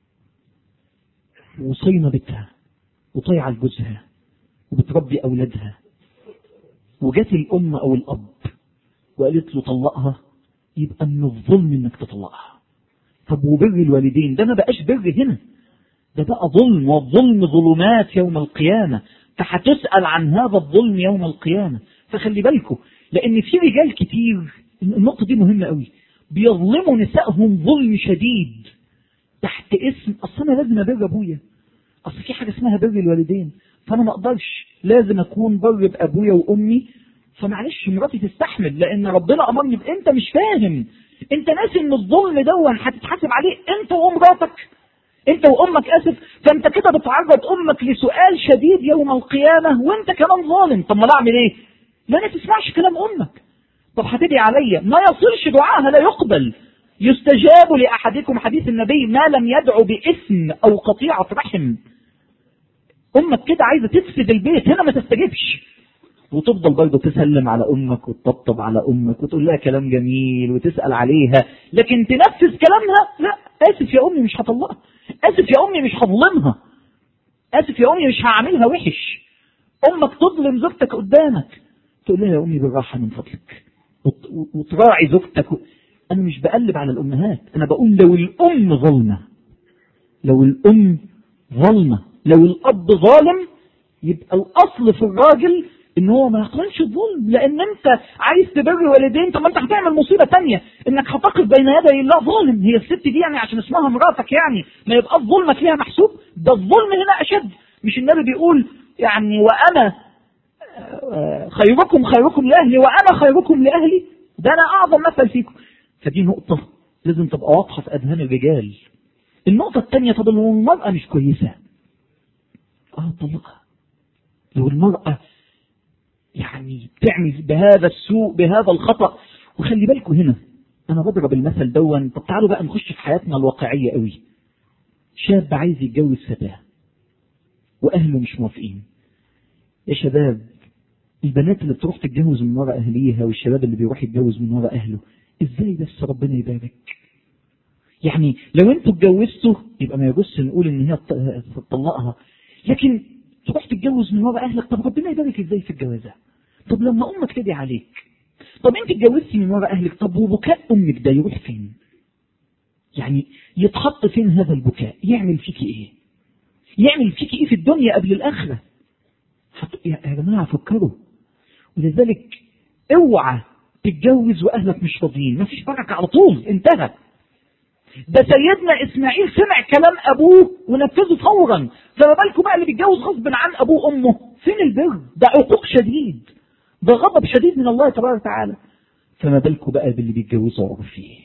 وصينة بيتها وطيعة لجوزها وبتربي أولادها، وجات الأم أو الأب وقالت له طلقها، يبقى من الظلم إنك تطلقها. طب وبر الوالدين ده ما بقاش بر هنا، ده بقى ظلم، والظلم ظلمات يوم القيامة، فهتسأل عن هذا الظلم يوم القيامة. فخلي بالكم، لأن في رجال كتير، النقطة دي مهمة قوي، بيظلموا نسائهم ظلم شديد تحت اسم أصل أنا لازم أبر أبويا، أصل في حاجة اسمها بر الوالدين، فأنا ما أقدرش، لازم أكون بر بأبويا وأمي، فمعلش مراتي تستحمل لأن ربنا أمرني. أنت مش فاهم، أنت ناسي إن الظلم دون هتتحاسب عليه أنت ومراتك، أنت وأمك آسف، فأنت كده بتعرض أمك لسؤال شديد يوم القيامة وأنت كمان ظالم. طب ما أعمل إيه؟ لا ما تسمعش كلام أمك. طب هتدعي عليا، ما يصيرش دعاها لا يقبل. يستجاب لأحدكم حديث النبي ما لم يدعو بإثم أو قطيعة رحم. أمك كده عايزة تفسد البيت، هنا ما تستجبش، وتفضل برضه تسلم على أمك وتطبطب على أمك وتقول لها كلام جميل وتسأل عليها، لكن تنفذ كلامها لا. آسف يا أمي مش هطلقها، آسف يا أمي مش هظلمها، آسف يا أمي مش هعملها وحش. أمك تظلم زوجتك قدامك، تقول لها يا أمي بالراحة من فضلك، وتراعي زوجتك. أنا مش بقلب على الأمهات، أنا بقول لو الأم ظلمة، لو الأم ظلمة، لو الأب ظالم، يبقى الأصل في الراجل إن هو ما يقبلش الظلم، لأن أنت عايز تبر والدين. طب ما أنت هتعمل مصيبة تانية إنك هتقف بين يدي الله ظالم. هي الست دي يعني عشان اسمها مراتك يعني ما يبقى ظلمك ليها محسوب؟ ده الظلم هنا أشد. مش النبي بيقول يعني وأنا خيركم خيركم لأهلي وأنا خيركم لأهلي؟ ده أنا أعظم مثل فيكم. فدي نقطة لازم تبقى واضحة في أذهان الرجال. النقطة الثانية، طب لو المرأة مش كويسة، اه طلقها. لو المرأة يعني تعمل بهذا السوء بهذا الخطأ، وخلي بالكم هنا أنا بضرب المثل دون. طب تعالوا بقى نخش في حياتنا الواقعية قوي. شاب عايز يتجوز فتاة وأهله مش موافقين. يا شباب، البنات اللي بتروح تتجوز من وراء أهليها والشباب اللي بيروح يتجوز من وراء أهله، إزاي بس ربنا يبارك؟ يعني لو انتوا اتجوزتوا يبقى ما يجوزش نقول ان هي تطلقها، لكن تروح تتجوز من وراء اهلك، طب ربنا يبارك ازاي في الجوازه؟ طب لما امك تدعي عليك، طب انت اتجوزتي من وراء اهلك، طب وبكاء امك ده يروح فين؟ يعني يتحط فين هذا البكاء؟ يعمل فيكي ايه؟ يعمل فيكي ايه في الدنيا قبل الاخره؟ يا جماعه فكروا. ولذلك اوعى تتجوز واهلك مش راضيين، مفيش بركه، على طول انتهى. ده سيدنا اسماعيل سمع كلام ابوه ونفذه فورا، فما بالكم بقى اللي بيتجوز غصب عن ابوه وامه؟ فين البر؟ ده عقوق شديد، ده غضب شديد من الله تبارك وتعالى. فما بالكم بقى باللي بيتجوزوا عرفي؟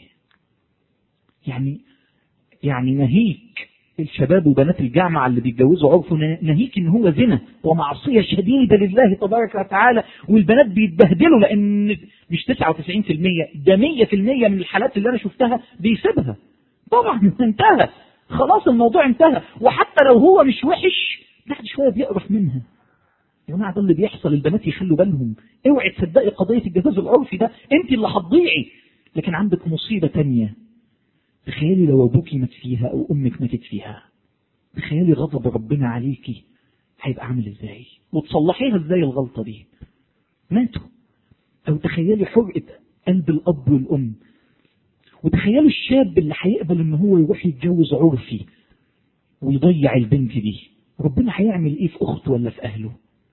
يعني يعني ناهيك الشباب وبنات الجامعه اللي بيتجوزوا عرف، ناهيك ان هو زنا ومعصيه شديده لله تبارك وتعالى، والبنات بيتبهدلوا، لان مش تسعة وتسعين بالمية ده مية بالمية من الحالات اللي انا شفتها بيسيبها. طبعا انتهى، خلاص الموضوع انتهى. وحتى لو هو مش وحش بعد شويه بيقرف منها. يا جماعه ده اللي بيحصل، البنات يخلوا بالهم. اوعي تصدقي قضيه الجواز العرفي ده، انت اللي هتضيعي. لكن عندك مصيبه تانية، تخيلي لو ابوكي مات فيها او امك ماتت فيها، تخيلي غضب ربنا عليكي هيبقى عامل ازاي، وتصلحيها ازاي الغلطه دي؟ ماتوا. او تخيلي حرقه قلب الاب والام، وتخيلوا الشاب اللي هيقبل ان هو يروح يتجوز عرفي ويضيع البنت دي، ربنا هيعمل ايه في اخته ولا في اهله؟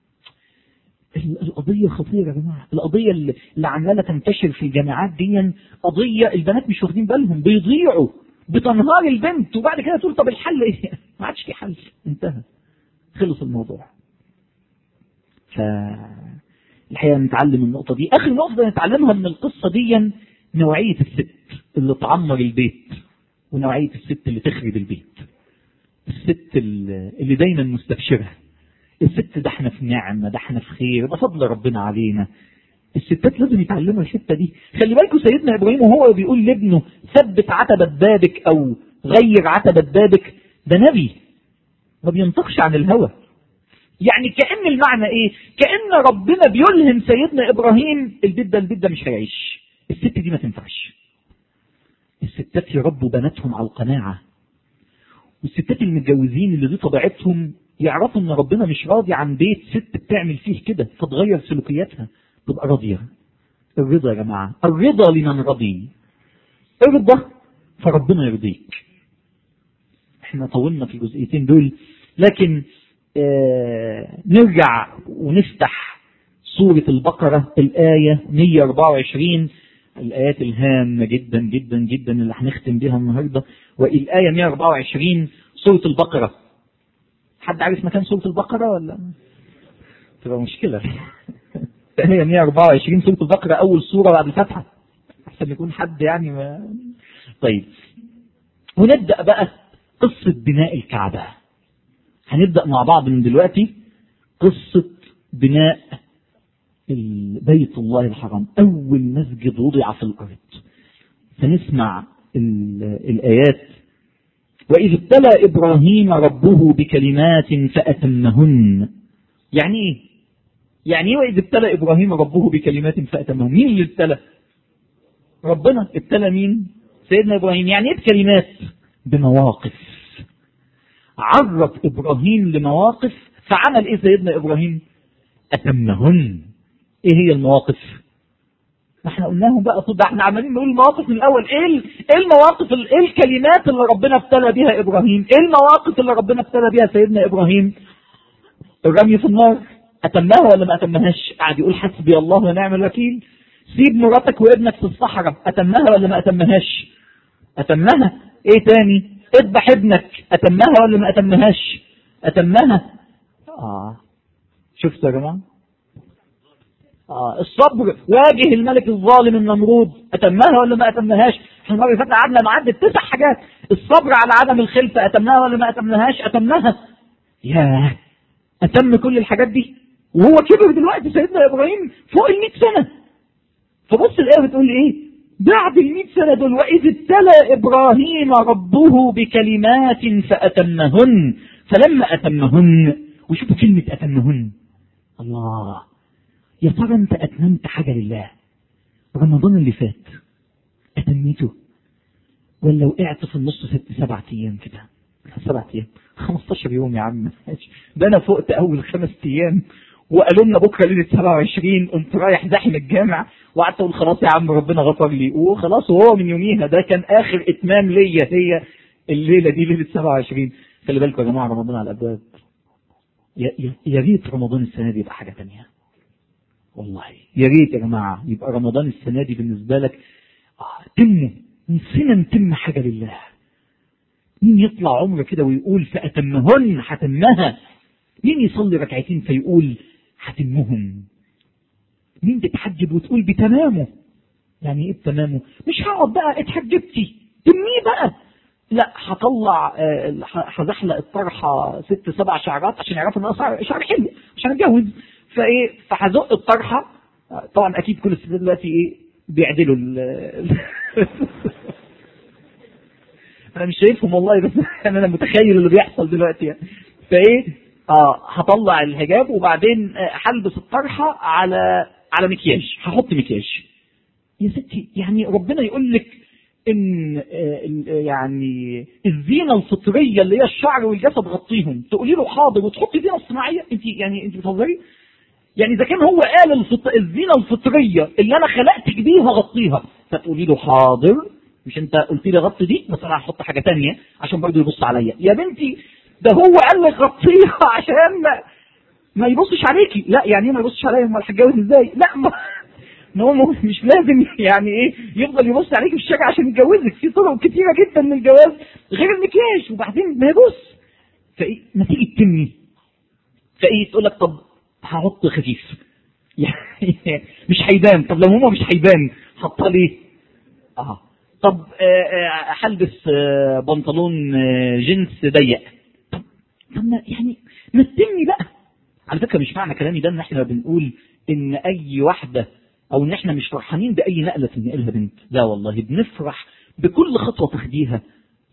القضيه خطيره يا جماعه. القضيه اللي عماله تنتشر في الجامعات دي قضيه البنات مش واخدين بالهم، بيضيعوا، بتنهار البنت، وبعد كده تقول طب الحل ايه؟ ما عادش في حل، انتهى، خلص الموضوع. فالحقيقه نتعلم النقطه دي. اخر نقطه نتعلمها من القصه دي، نوعيه الست اللي تعمر البيت ونوعيه الست اللي تخرب البيت. الست اللي دايما مستبشره، الست ده احنا في نعمه، ده احنا في خير، ده فضل ربنا علينا. الستات لازم يتعلموا الحته دي. خلي بالكم سيدنا ابراهيم وهو بيقول لابنه ثبت عتبة بابك او غير عتبة بابك، ده نبي ما بينطقش عن الهوى. يعني كأن المعنى ايه؟ كأن ربنا بيلهم سيدنا ابراهيم البيت ده البيت ده مش هيعيش، الست دي ما تنفعش. الستات يربوا بناتهم على القناعة، والستات المتجوزين اللي دي طبيعتهم يعرفوا ان ربنا مش راضي عن بيت ست بتعمل فيه كده، فتغير سلوكياتها تبقى راضية. الرضا يا جماعة، الرضا لمن رضي، ارضى فربنا يرضيك. احنا طولنا في الجزئيتين دول، لكن آه نرجع ونفتح سورة البقرة الآية مئة وأربعة وعشرين، الآيات الهامة جدا جدا جدا اللي هنختم بها النهاردة. والآية مئة وأربعة وعشرين سورة البقرة. حد عارف مكان سورة البقرة ولا؟ تبقى مشكلة. الآية مئة وأربعة وعشرين سورة البقرة، أول سورة بعد الفتحة، أحسن يكون حد يعني ما... طيب، ونبدأ بقى قصة بناء الكعبة. هنبدأ مع بعض من دلوقتي قصة بناء بيت الله الحرام، أول مسجد وضع في الأرض. سنسمع الآيات. وإذ ابتلى إبراهيم ربه بكلمات فأتمهن. يعني إيه؟ يعني إيه وإذ ابتلى إبراهيم ربه بكلمات فأتمهن؟ مين اللي ابتلى؟ ربنا. ابتلى مين؟ سيدنا إبراهيم. يعني إيه بكلمات؟ بمواقف. عرف إبراهيم لمواقف، فعمل إيه سيدنا إبراهيم؟ أتمهن. إيه هي المواقف؟ ما احنا قلناهم بقى. طب احنا عمالين نقول المواقف من الأول. إيه إيه المواقف؟ إيه الكلمات اللي ربنا ابتلى بها إبراهيم؟ إيه المواقف اللي ربنا ابتلى بها سيدنا إبراهيم؟ الرمي في النار، أتمها ولا ما أتمهاش؟ قاعد يقول حسبي الله ونعم الوكيل. سيب مراتك وابنك في الصحراء، أتمها ولا ما أتمهاش؟ أتمها. إيه تاني؟ اذبح ابنك، أتمها ولا ما أتمهاش؟ أتمها. آه شفتوا يا جماعة؟ آه الصبر، واجه الملك الظالم النمرود، أتمها ولا ما أتمهاش؟ احنا المرة اللي فاتت قعدنا نعدد تسع حاجات. الصبر على عدم الخلفة، أتمها ولا ما أتمهاش؟ أتمها. ياه، أتم كل الحاجات دي وهو كبر دلوقتي سيدنا إبراهيم فوق المئة سنة. فبص الآية بتقول إيه؟ بعد المئة سنة دول وإذ ابتلى إبراهيم ربه بكلمات فأتمهن. فلما أتمهن، وشوفوا كلمة أتمهن، الله، يا ترى أنت أتممت حاجة لله؟ رمضان اللي فات أتميته ولا وقعت في النص ست سبعة أيام كده؟ سبعة أيام، خمستاشر يوم يا عم. ده أنا فقت أول خمس أيام وقالوا لنا بكره ليله سبعة وعشرين، قمت رايح زاحم الجامع وقعدت اقول خلاص يا عم ربنا غفر لي وخلاص. وهو من يوميها ده كان اخر اتمام ليا، هي الليله دي ليله سبعة وعشرين. خلي بالكم يا جماعه، رمضان على الابواب. يا يا ريت رمضان السنه دي يبقى حاجه ثانيه، والله يا ريت يا جماعه يبقى رمضان السنه دي بالنسبه لك آه تمه، نسينا نتم حاجه لله. مين يطلع عمره كده ويقول فأتمهن هتمها؟ مين يصلي ركعتين فيقول هتمهم؟ مين تتحجب وتقول بتمامه؟ يعني ايه بتمامه؟ مش هقعد بقى اتحجبتي تميه بقى، لا هطلع هزحلق الطرحه ست سبع شعرات عشان يعرفوا ان انا شعر حلو عشان اتجوز. فايه فهزق الطرحه. طبعا اكيد كل الستات دلوقتي ايه بيعدلوا انا مش شايفهم والله، بس انا متخيل اللي بيحصل دلوقتي يعني. فايه اه هطلع الحجاب وبعدين هلبس الطرحه على على مكياج، هحط مكياج. يا ستي يعني ربنا يقول لك ان يعني الزينه الفطريه اللي هي الشعر والجسد غطيهم، تقولي له حاضر وتحطي زينه صناعيه؟ انت يعني انت بتهزري؟ يعني اذا كان هو قال الفط... الزينه الفطريه اللي انا خلقتك بيها غطيها، فتقولي له حاضر، مش انت قلت لي غطي دي بس انا هحط حاجه ثانيه عشان برضه يبص عليا. يا بنتي ده هو قال لك غطيها عشان ما, ما يبصش عليكي. لا يعني ما يبصش عليا، امال هتجوز ازاي؟ لا ما هو مش لازم يعني ايه يفضل يبص عليك في الشارع عشان يتجوزك. في طرق كتيره جدا من الجواز غير المكياج. وبعدين ما يبص فايه ما تيجي تتمي فايه تقول لك طب هحط خفيف يعني مش هيبان. طب لو هما مش هيبان حطها ليه؟ اه طب هلبس آه بنطلون آه جينز ضيق. طب ما يعني ما تتمي بقى. على فكره مش معنى كلامي ده ان احنا بنقول ان اي واحده او ان احنا مش فرحانين باي نقله تنقلها بنت، لا والله بنفرح بكل خطوه تاخديها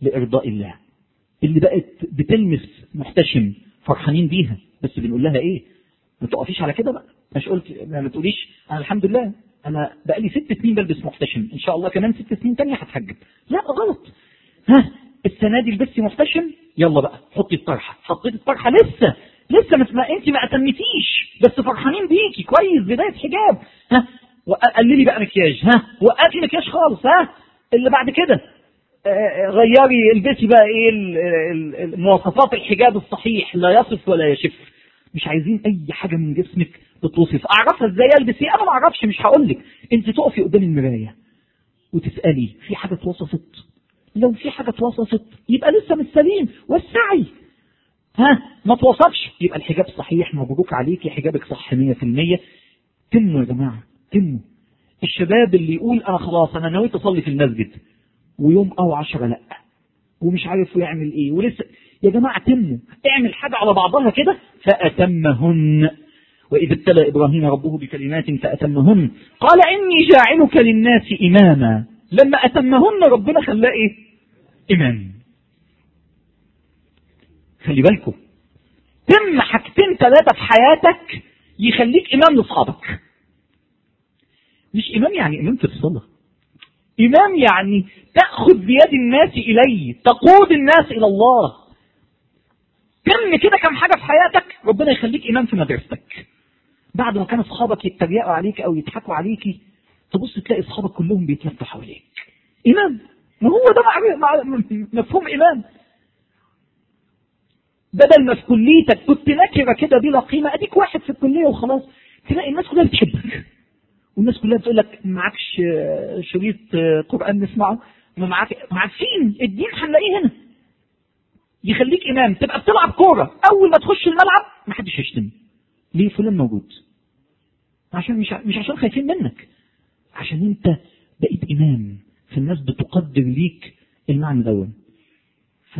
لإرضاء الله، اللي بقت بتلمس محتشم فرحانين بيها، بس بنقول لها ايه؟ ما تقفيش على كده بقى، مش قلت ما تقوليش انا الحمد لله انا بقالي ست سنين بلبس محتشم، ان شاء الله كمان ست سنين تانية هتحجب. لا غلط. ها السنه دي لبستي محتشم، يلا بقى حطي الطرحه، حطيتي الطرحه لسه لسه ما انت ما اتمتيش، بس فرحانين بيكي كويس، بدايه حجاب. ها قللي بقى مكياج، ها وقفي مكياج خالص، ها اللي بعد كده غيري البسي بقى ايه مواصفات الحجاب الصحيح، لا يصف ولا يشف. مش عايزين اي حاجه من جسمك تتوصف. اعرفها ازاي البس ايه؟ انا ما اعرفش، مش هقول لك. انت تقفي قدام المرايه وتسالي في حاجه اتوصفت؟ لو في حاجه اتوصفت يبقى لسه مش سليم، والسعي. ها ما توصفش يبقى الحجاب صحيح، مبروك عليكي حجابك صح مية في المية. تموا يا جماعه تموا. الشباب اللي يقول انا خلاص انا نويت اصلي في المسجد ويوم او عشرة لا ومش عارف يعمل ايه ولسه، يا جماعه تموا، اعمل حاجه على بعضها كده. فاتمهن واذا ابتلى ابراهيم ربه بكلمات فاتمهن قال اني جاعلك للناس اماما. لما اتمهن ربنا خلاه ايه؟ امام. خلي بالكم تم حاجتين ثلاثه في حياتك يخليك امام لاصحابك. مش امام يعني امام في الصلاه، إمام يعني تأخذ بيد الناس إليه، تقود الناس إلى الله. كم كده كم حاجة في حياتك ربنا يخليك إمام في مدرستك. بعد ما كان أصحابك يتريقوا عليك أو يضحكوا عليك، تبص تلاقي أصحابك كلهم بيتلفوا حواليك. إمام. ما هو ده مع مفهوم إمام. بدل ما في كليتك كنت نكرة كده بلا قيمة، أديك واحد في الكلية وخلاص تلاقي الناس كلها بتحبك، والناس كلها بتقول لك معكش شريط قرآن نسمعه؟ ما معاك معاك فين؟ الدين هنلاقيه هنا. يخليك إمام. تبقى بتلعب كورة، أول ما تخش الملعب ما حدش يشتم. ليه؟ فلان موجود. عشان مش مش عشان خايفين منك، عشان أنت بقيت إمام، فالناس بتقدر ليك المعنى ده. ف...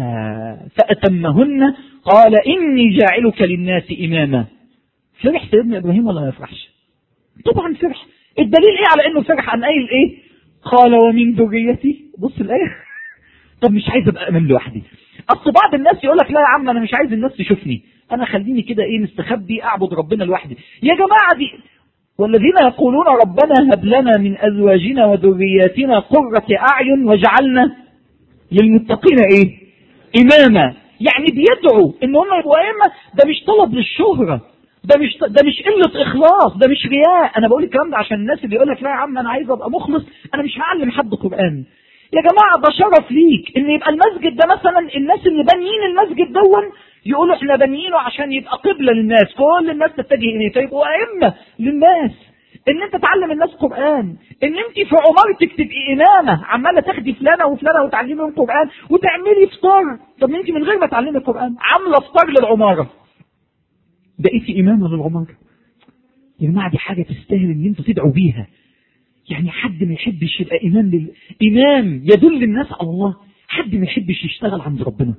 فأتمهن قال إني جاعلك للناس إماما. فرح سيدنا إبراهيم ولا ما يفرحش؟ طبعا فرح. الدليل ايه على انه فرح؟ عن قايل ايه؟ قال ومن ذريتي. بص الايه. طب مش عايز ابقى امام لوحدي. اصل بعض الناس يقول لك لا يا عم انا مش عايز الناس تشوفني، انا خليني كده ايه مستخبي اعبد ربنا لوحدي. يا جماعه دي والذين يقولون ربنا هب لنا من ازواجنا وذرياتنا قرة اعين واجعلنا للمتقين ايه؟ اماما. يعني بيدعوا ان هم يبقوا ائمه. ده مش طلب للشهره، ده مش ده مش قله اخلاص، ده مش رياء. انا بقول الكلام ده عشان الناس اللي يقول لك لا يا عم انا عايز ابقى مخلص، انا مش هعلم حد قران. يا جماعه ده شرف ليك ان يبقى المسجد ده مثلا الناس اللي بانيين المسجد دون يقولوا احنا بانيينه عشان يبقى قبله للناس، كل الناس تتجه اليه، فيبقوا ائمه للناس. ان انت تعلم الناس قران، ان انت في عمارتك تبقي امامه عماله تاخدي فلانه وفلانه وتعلميهم قران وتعملي فطار. طب انت من غير ما تعلمي قران عامله فطار للعماره، بقيتي إمامة للعمارة. يا جماعة دي حاجة تستاهل إن أنتوا تدعوا بيها. يعني حد ما يحبش يبقى إمام لل... إمام يدل الناس على الله. حد ما يحبش يشتغل عند ربنا.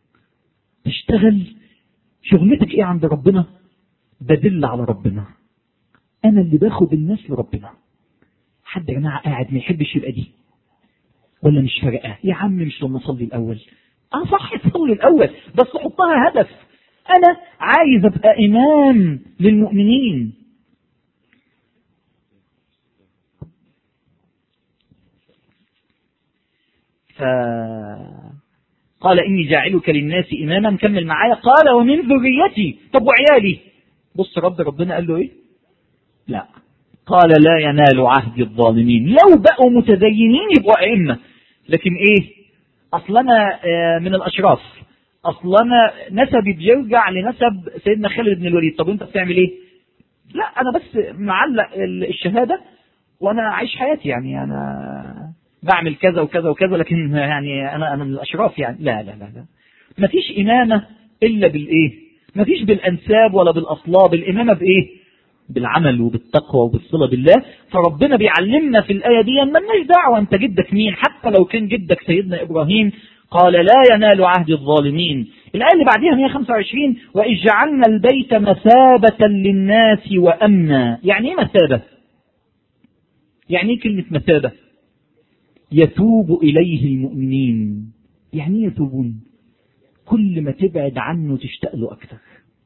تشتغل شغلتك إيه عند ربنا؟ بدل على ربنا، أنا اللي باخد الناس لربنا. حد يا جماعة قاعد ما يحبش يبقى دي؟ ولا مش فارقة؟ يا عم مش لما أصلي الأول. أه صح تصلي الأول، بس حطها هدف. أنا عايز أبقى إمام للمؤمنين. فقال إني جاعلك للناس إماما. كمل معايا. قال ومن ذريتي. طب وعيالي؟ بص رب ربنا قال له إيه؟ لا. قال لا ينال عهد الظالمين. لو بقوا متدينين يبقوا أئمة، لكن إيه؟ أصلنا من الأشراف، أصلنا نسبي بيرجع لنسب سيدنا خالد بن الوليد. طب أنت بتعمل إيه؟ لا أنا بس معلق الشهادة وأنا عايش حياتي، يعني أنا بعمل كذا وكذا وكذا، لكن يعني أنا أنا من الأشراف يعني. لا لا لا لا. مفيش إمامة إلا بالإيه؟ مفيش بالأنساب ولا بالأصلاب. الإمامة بإيه؟ بالعمل وبالتقوى وبالصلة بالله. فربنا بيعلمنا في الآية دي ما لناش دعوة أنت جدك مين، حتى لو كان جدك سيدنا إبراهيم. قال لا ينال عهد الظالمين. الآية اللي بعدها مئة وخمسة وعشرين وإذ جعلنا البيت مثابة للناس وأمنا. يعني إيه مثابة؟ يعني إيه كلمة مثابة؟ يتوب إليه المؤمنين. يعني ايه يتوبون؟ كل ما تبعد عنه تشتاق له اكتر،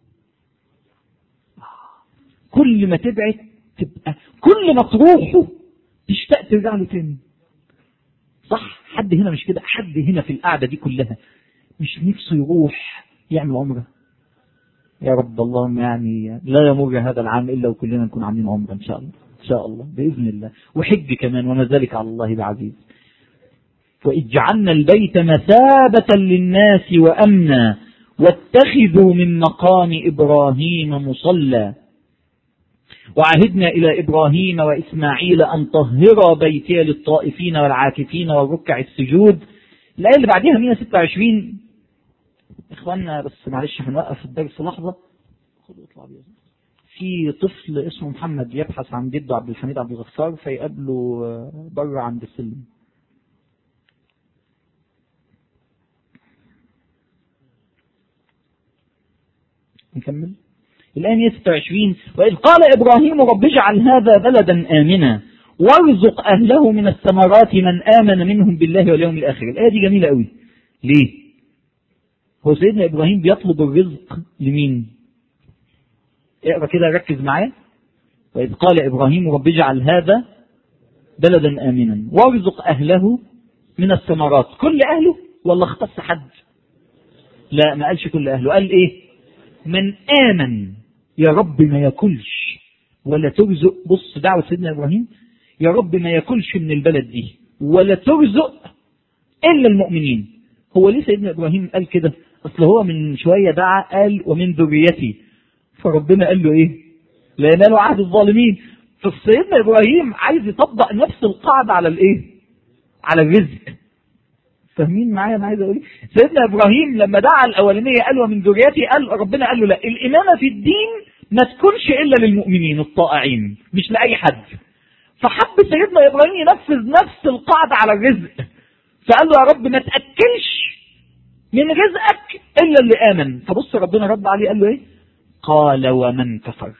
كل ما تبعد تبقى كل ما تروحه تشتاق ترجع له تاني. صح؟ حد هنا مش كده؟ حد هنا في القعدة دي كلها مش نفسه يروح يعمل عمرة؟ يا رب اللهم يعني لا يمر هذا العام إلا وكلنا نكون عاملين عمرة إن شاء الله، إن شاء الله بإذن الله، وحج كمان، وما ذلك على الله بعزيز. وإذ جعلنا البيت مثابة للناس وأمنا واتخذوا من مقام إبراهيم مصلى وعهدنا إلى إبراهيم وإسماعيل أن طهرا بيتي للطائفين والعاكفين والركع السجود. الآية اللي بعدها مئة وستة وعشرين. إخواننا بس معلش هنوقف الدرس لحظة. في طفل اسمه محمد يبحث عن جده عبد الحميد عبد الغفار، فيقابله بره عند السلم. نكمل الآن مئة وستة وعشرين. وإذ قال إبراهيم رب اجعل هذا بلدا آمنا وارزق أهله من الثمرات من آمن منهم بالله واليوم الآخر. الآية دي جميلة قوي. ليه؟ هو سيدنا إبراهيم بيطلب الرزق لمين؟ اقرأ كده ركز معايا. وإذ قال إبراهيم رب اجعل هذا بلدا آمنا وارزق أهله من الثمرات. كل أهله ولا اختص حد؟ لا، ما قالش كل أهله، قال إيه؟ من آمن. يا رب ما ياكلش ولا ترزق. بص دعوة سيدنا إبراهيم، يا رب ما ياكلش من البلد دي ولا ترزق إلا المؤمنين. هو ليه سيدنا إبراهيم قال كده؟ أصل هو من شوية دعا قال ومن ذريتي، فربنا قال له إيه؟ لا ينال عهد الظالمين. فسيدنا إبراهيم عايز يطبق نفس القاعدة على الإيه؟ على الرزق. فاهمين معايا انا عايز اقول؟ سيدنا ابراهيم لما دعا الاولانيه قال ومن ذريتي، قال ربنا قال له لا، الامامه في الدين ما تكونش الا للمؤمنين الطائعين مش لاي حد. فحب سيدنا ابراهيم ينفذ نفس القاعده على الرزق، فقال له يا رب ما تاكلش من رزقك الا اللي امن. فبص ربنا رد عليه قال له ايه؟ قال ومن كفر.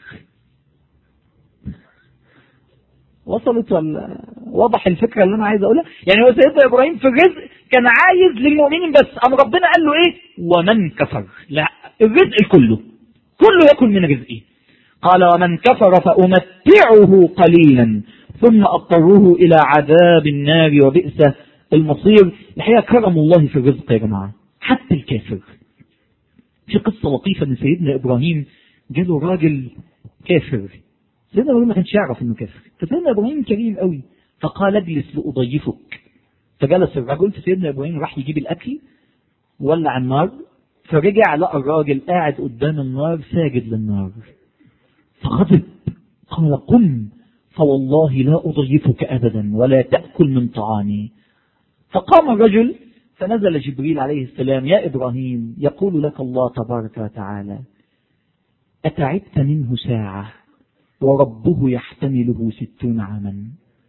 وصلت ولا وضح الفكره اللي انا عايز اقولها؟ يعني هو سيدنا ابراهيم في الرزق كان عايز للمؤمنين بس، أم ربنا قال له ايه؟ ومن كفر. لا، الرزق كله كله يأكل من رزقي. قال ومن كفر فأمتعه قليلا ثم أضطروه إلى عذاب النار وبئس المصير. الحقيقة كرم الله في الرزق يا جماعة حتى الكافر. في قصة لطيفة ان سيدنا ابراهيم جاله راجل كافر. سيدنا ابراهيم ما كانش يعرف انه كافر، فسيدنا ابراهيم كريم قوي فقال اجلس لأضيفك. فجلس الرجل، فسيدنا ابراهيم راح يجيب الاكل ولع النار، فرجع لقى الراجل قاعد قدام النار ساجد للنار، فغضب قال قم فوالله لا أضيفك أبدا ولا تأكل من طعامي. فقام الرجل فنزل جبريل عليه السلام: يا إبراهيم يقول لك الله تبارك وتعالى أتعبت منه ساعة وربه يحتمله ستون عاما.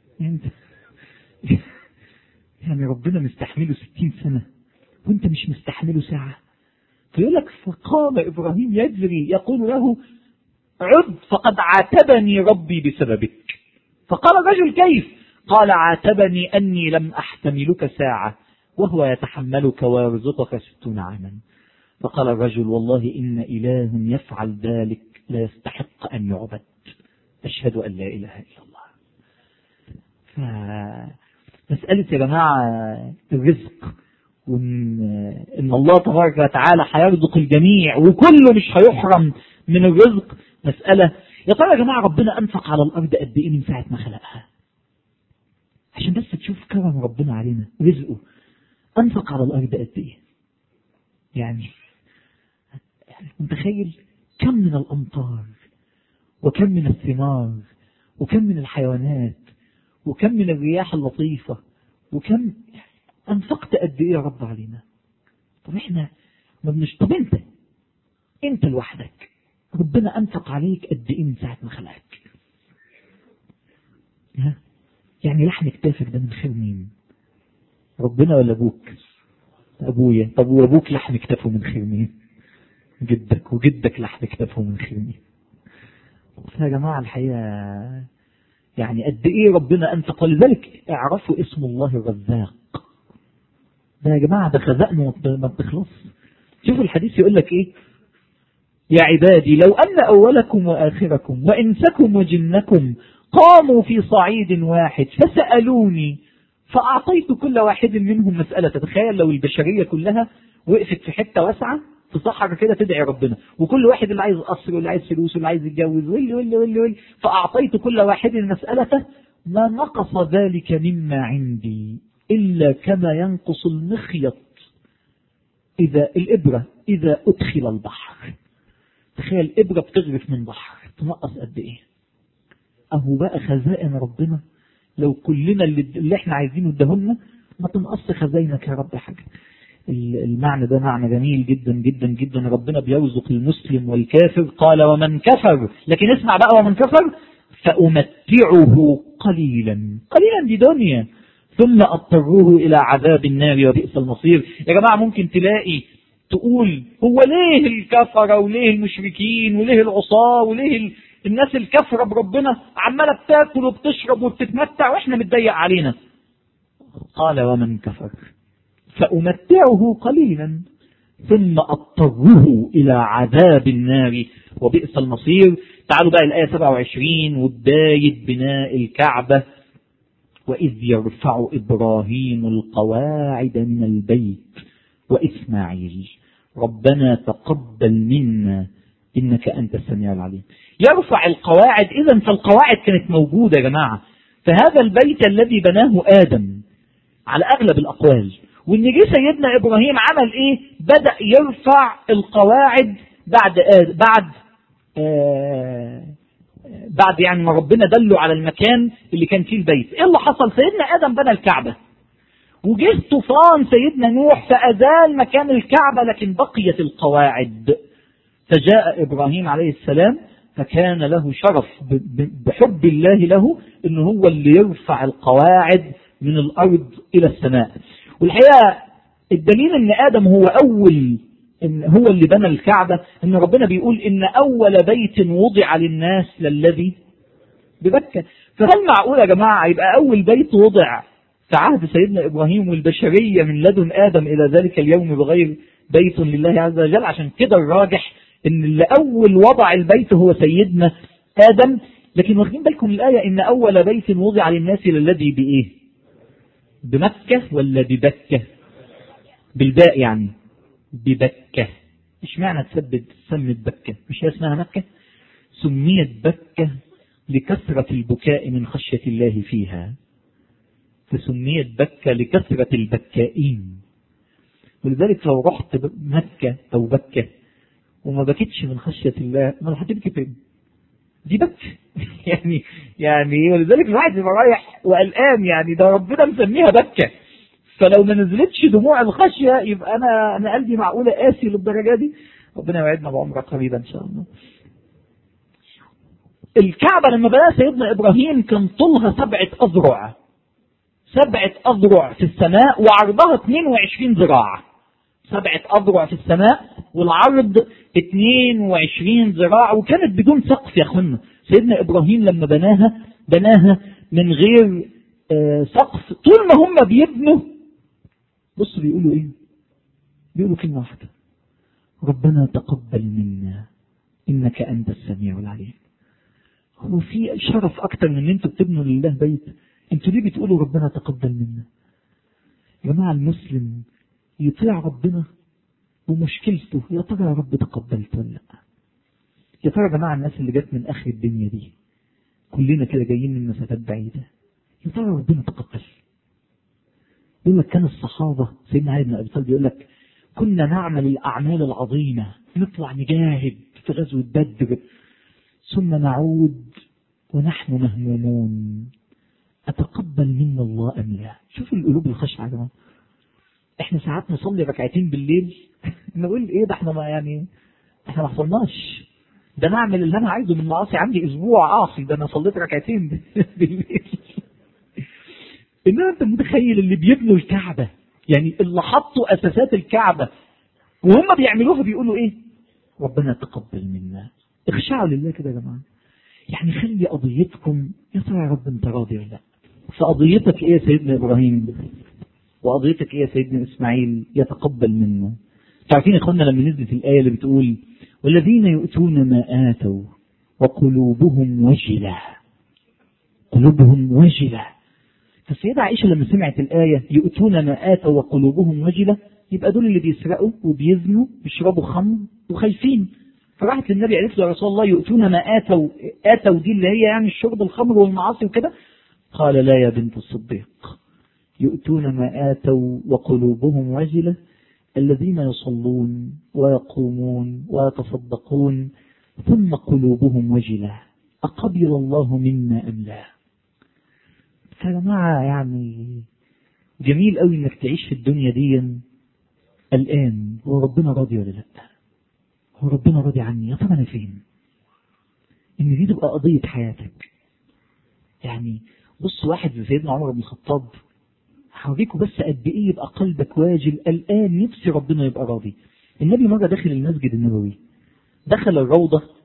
يعني ربنا مستحمله ستين سنة وانت مش مستحمله ساعة. فيقول لك فقام إبراهيم يجري يقول له عد فقد عاتبني ربي بسببك. فقال الرجل كيف؟ قال عاتبني أني لم أحتملك ساعة وهو يتحملك ويرزقك ستون عاما. فقال الرجل والله إن إله يفعل ذلك لا يستحق أن يعبد، أشهد أن لا إله إلا الله. فمسألة يا جماعة الرزق وإن إن الله تبارك وتعالى هيرزق الجميع وكله مش هيحرم من الرزق مسألة. يا ترى يا جماعة ربنا أنفق على الأرض قد إيه من ساعة ما خلقها؟ عشان بس تشوف كرم ربنا علينا رزقه. أنفق على الأرض قد إيه؟ يعني متخيل كم من الأمطار وكم من الثمار وكم من الحيوانات وكم من الرياح اللطيفة وكم أنفقت قد إيه يا رب علينا؟ طب إحنا ما بنش طب أنت أنت لوحدك ربنا أنفق عليك قد إيه من ساعة ما خلقك؟ ها؟ يعني لحم كتافك ده من خير مين؟ ربنا ولا أبوك؟ أبويا. طب وأبوك لحم كتافه من خير مين؟ جدك. وجدك لحم كتافه من خير مين؟ يا جماعة الحقيقة يعني قد إيه ربنا أنفق. ولذلك اعرفوا اسم الله الرزاق. ده يا جماعة ده خزائنه ما بتخلص. شوفوا الحديث يقول لك ايه: يا عبادي لو أن أولكم وآخركم وإنسكم وجنكم قاموا في صعيد واحد فسألوني فأعطيت كل واحد منهم مسألة. تخيل لو البشرية كلها وقفت في حتة واسعة في صحراء كده تدعي ربنا، وكل واحد اللي عايز قصر واللي عايز فلوس واللي عايز يتجوز واللي واللي واللي واللي فأعطيت كل واحد مسألته ما نقص ذلك مما عندي إلا كما ينقص المخيط إذا الإبرة إذا أدخل البحر. تخيل إبرة بتغرف من بحر تنقص قد إيه؟ أهو بقى خزائن ربنا لو كلنا اللي, اللي احنا عايزينه ادهولنا ما تنقص خزائنك يا رب حاجة. المعنى ده معنى جميل جدا جدا جدا. ربنا بيرزق المسلم والكافر. قال ومن كفر، لكن اسمع بقى، ومن كفر فأمتعه قليلا، قليلا دي دنيا، ثم أضطروه إلى عذاب النار وبئس المصير. يا جماعة ممكن تلاقي تقول هو ليه الكفرة وليه المشركين وليه العصاة وليه الناس الكفرة بربنا عمالة بتاكل وبتشرب وبتتمتع واحنا متضيق علينا؟ قال ومن كفر فأمتعه قليلا ثم أضطره إلى عذاب النار وبئس المصير. تعالوا بقى الآية سبعة وعشرين وبداية بناء الكعبة: وإذ يرفع إبراهيم القواعد من البيت وإسماعيل ربنا تقبل منا إنك أنت السميع العليم. يرفع القواعد، إذن فالقواعد كانت موجودة يا جماعة، فهذا البيت الذي بناه آدم على أغلب الأقوال، وإن جه سيدنا إبراهيم عمل إيه؟ بدأ يرفع القواعد بعد آد بعد آه بعد يعني ما ربنا دله على المكان اللي كان فيه البيت. إيه اللي حصل؟ سيدنا آدم بنى الكعبة، وجه طوفان سيدنا نوح فأزال مكان الكعبة، لكن بقيت القواعد. فجاء إبراهيم عليه السلام فكان له شرف بحب الله له إنه هو اللي يرفع القواعد من الأرض إلى السماء. والحقيقة الدليل إن آدم هو أول إن هو اللي بنى الكعبة، إن ربنا بيقول إن أول بيت وضع للناس للذي ببكة. فهل معقول يا جماعة يبقى أول بيت وضع في عهد سيدنا إبراهيم والبشرية من لدن آدم إلى ذلك اليوم بغير بيت لله عز وجل؟ عشان كده الراجح إن اللي أول وضع البيت هو سيدنا آدم. لكن واخدين بالكم الآية إن أول بيت وضع للناس للذي بإيه؟ بمكة ولا ببكة؟ بالباء يعني ببكة. إيش معنى تسبب سمت بكة؟ مش هي اسمها مكة؟ سميت بكة لكثرة البكاء من خشية الله فيها، فسميت بكة لكثرة البكائين. ولذلك لو رحت مكة أو بكة وما بكتش من خشية الله ما هتبكي فين؟ دي بكة يعني يعني ولذلك الواحد يبقى رايح وقلقان، يعني ده ربنا مسميها بكة، فلو ما نزلتش دموع الخشية يبقى أنا أنا قلبي معقولة قاسي للدرجة دي؟ ربنا يوعدنا بعمرة قريبا إن شاء الله. الكعبة لما بناها سيدنا إبراهيم كان طولها سبعة أذرع، سبعة أذرع في السماء وعرضها اثنين وعشرين ذراع. سبعة أذرع في السماء والعرض اثنين وعشرين ذراع، وكانت بدون سقف يا أخوانا. سيدنا إبراهيم لما بناها بناها من غير آه سقف. طول ما هم بيبنوا بص بيقولوا إيه؟ بيقولوا كلمة واحدة: ربنا تقبل منا إنك أنت السميع العليم. هو في شرف أكتر من أن أنتوا بتبنوا لله بيت؟ أنتوا ليه بتقولوا ربنا تقبل منا؟ يا جماعة المسلم يطيع ربنا ومشكلته يا ترى يا رب تقبلت ولا لا؟ يا ترى يا جماعة الناس اللي جت من آخر الدنيا دي كلنا كده جايين من مسافات بعيدة، يا ترى ربنا تقبل؟ يقول لك كان الصحابة سيدنا علي بن أبي طالب يقول لك كنا نعمل الأعمال العظيمة، نطلع نجاهد في غزوة بدر ثم نعود ونحن مهمومون أتقبل منا الله أم لا؟ شوفوا القلوب الخشعة يا جماعة. احنا ساعات نصلي ركعتين بالليل نقول ايه ده احنا ما يعني احنا ما حصلناش، ده نعمل اللي انا عايزه من معاصي، عندي اسبوع عاصي ده انا صليت ركعتين بالليل. انما انت متخيل اللي بيبنوا الكعبة، يعني اللي حطوا اساسات الكعبة وهم بيعملوها بيقولوا ايه؟ ربنا تقبل منا. اخشعوا لله كده يا جماعة، يعني خلي قضيتكم يا ترى يا رب انت راضي ولا لا؟ فقضيتك ايه يا سيدنا ابراهيم؟ وقضيتك ايه يا سيدنا اسماعيل؟ يتقبل منه. تعرفين يا اخوانا لما نزلت الآية اللي بتقول والذين يؤتون ما آتوا وقلوبهم وجلة، قلوبهم وجلة، فالسيدة عائشة لما سمعت الآية يؤتون ما آتوا وقلوبهم وجلة، يبقى دول اللي بيسرقوا وبيزنوا بيشربوا خمر وخايفين. فراحت للنبي قالت له يا رسول الله يؤتون ما آتوا، آتوا دي اللي هي يعني الشرب الخمر والمعاصي وكده؟ قال لا يا بنت الصديق، يؤتون ما آتوا وقلوبهم وجلة الذين يصلون ويقومون ويتصدقون ثم قلوبهم وجلة أقبل الله منا أم لا. يا جماعة يعني جميل قوي انك تعيش في الدنيا دي الآن هو ربنا راضي ولا لا؟ هو ربنا راضي عني؟ يا طب انا فين؟ ان دي تبقى قضية حياتك. يعني بص واحد زي سيدنا عمر بن الخطاب، هوريكم بس قد ايه يبقى قلبك واجل الآن نفسي ربنا يبقى راضي. النبي مرة داخل المسجد النبوي، دخل الروضة